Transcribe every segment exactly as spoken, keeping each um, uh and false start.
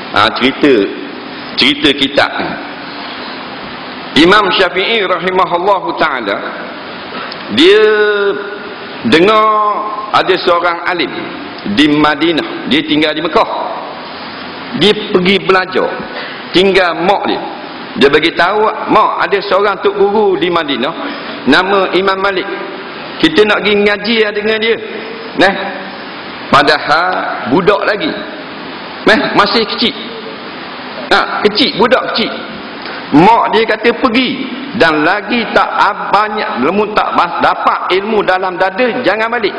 ha, cerita cerita kitab ni. Imam Syafi'i rahimahullahu ta'ala, dia dengar ada seorang alim di Madinah, dia tinggal di Mekah. Dia pergi belajar, tinggal mak dia. Dia bagi tahu, mak, ada seorang tok guru di Madinah nama Imam Malik. Kita nak pergi ngaji dengan dia. Nah, padahal budak lagi. Nah, masih kecil. Nah, kecil, budak kecil. Mak dia kata pergi, dan lagi tak banyak, lemun tak dapat ilmu dalam dada, jangan balik.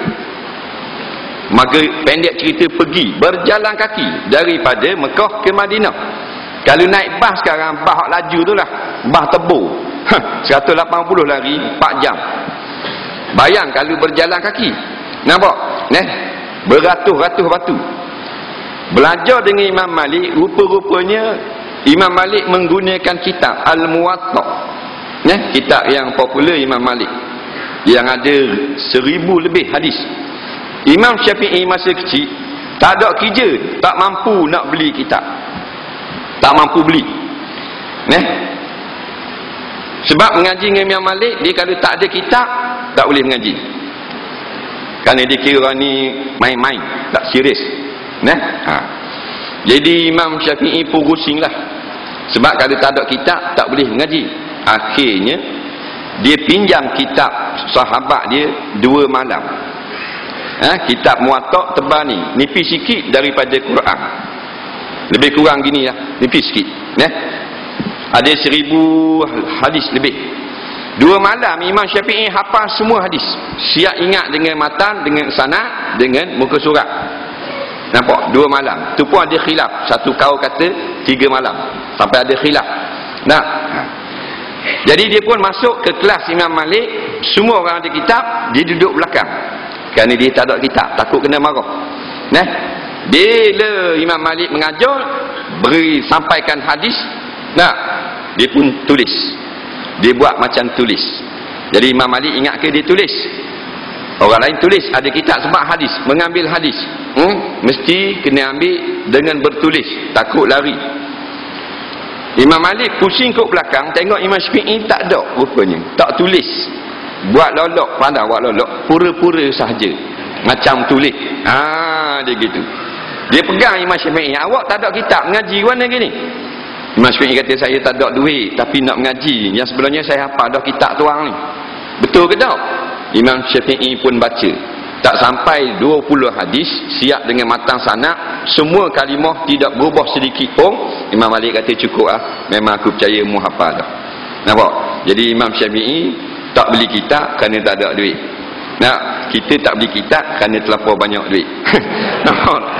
Maka pendek cerita, pergi berjalan kaki daripada Mekah ke Madinah. Kalau naik bas sekarang, bas laju tu lah, bas tebur, seratus lapan puluh lari empat jam. Bayang kalau berjalan kaki, nampak? Nah, beratus-ratus batu. Belajar dengan Imam Malik, rupa-rupanya Imam Malik menggunakan kitab Al-Muwatta. Nah, kitab yang popular Imam Malik, yang ada seribu lebih hadis. Imam Syafi'i masa kecil tak ada kerja, tak mampu nak beli kitab, tak mampu beli. Nah, sebab mengaji dengan Imam Malik, dia kalau tak ada kitab tak boleh mengaji, kerana dia kira ni main-main, tak serius. Nah, ha. Jadi Imam Syafi'i pun pusing lah, sebab kalau tak ada kitab tak boleh mengaji. Akhirnya dia pinjam kitab sahabat dia dua malam. Ha, kitab Muwatta tebal ni, nipis sikit daripada Quran, lebih kurang gini lah, nipis sikit. Nah, ada seribu hadis lebih. Dua malam Imam Syafi'i hafal semua hadis, siap ingat dengan matan, dengan sanad, dengan muka surat. Nampak? Dua malam. Tu pun ada khilaf. Satu kaul kata tiga malam, sampai ada khilaf. Nah, jadi dia pun masuk ke kelas Imam Malik. Semua orang ada kitab, dia duduk belakang, kerana dia tak ada kitab, takut kena marah. Nah, bila Imam Malik mengajar, beri sampaikan hadis, nah, dia pun tulis. Dia buat macam tulis. Jadi Imam Malik ingat ke dia tulis? Orang lain tulis, ada kitab sebab hadis, mengambil hadis. Hmm? Mesti kena ambil dengan bertulis, takut lari. Imam Malik pusing ke belakang, tengok Imam Syafi'i tak ada rupanya, tak tulis. Buat lolok, pandang buat lolok, pura-pura sahaja macam tulis. Ah, dia gitu. Dia pegang Imam Syafi'i, awak tak ada kitab mengaji mana gini? Imam Syafi'i kata, saya tak ada duit tapi nak mengaji. Yang sebelumnya saya hafal dah kitab tuang ni. Betul ke tak? Imam Syafi'i pun baca. Tak sampai dua puluh hadis, siap dengan matang sanad, semua kalimah tidak berubah sedikit pun. Imam Malik kata cukup ah, memang aku percaya mu hafal dah. Nampak? Jadi Imam Syafi'i tak beli kitab kerana tak ada duit. Nah, kita tak beli kitab kerana terlampau banyak duit. Nampak?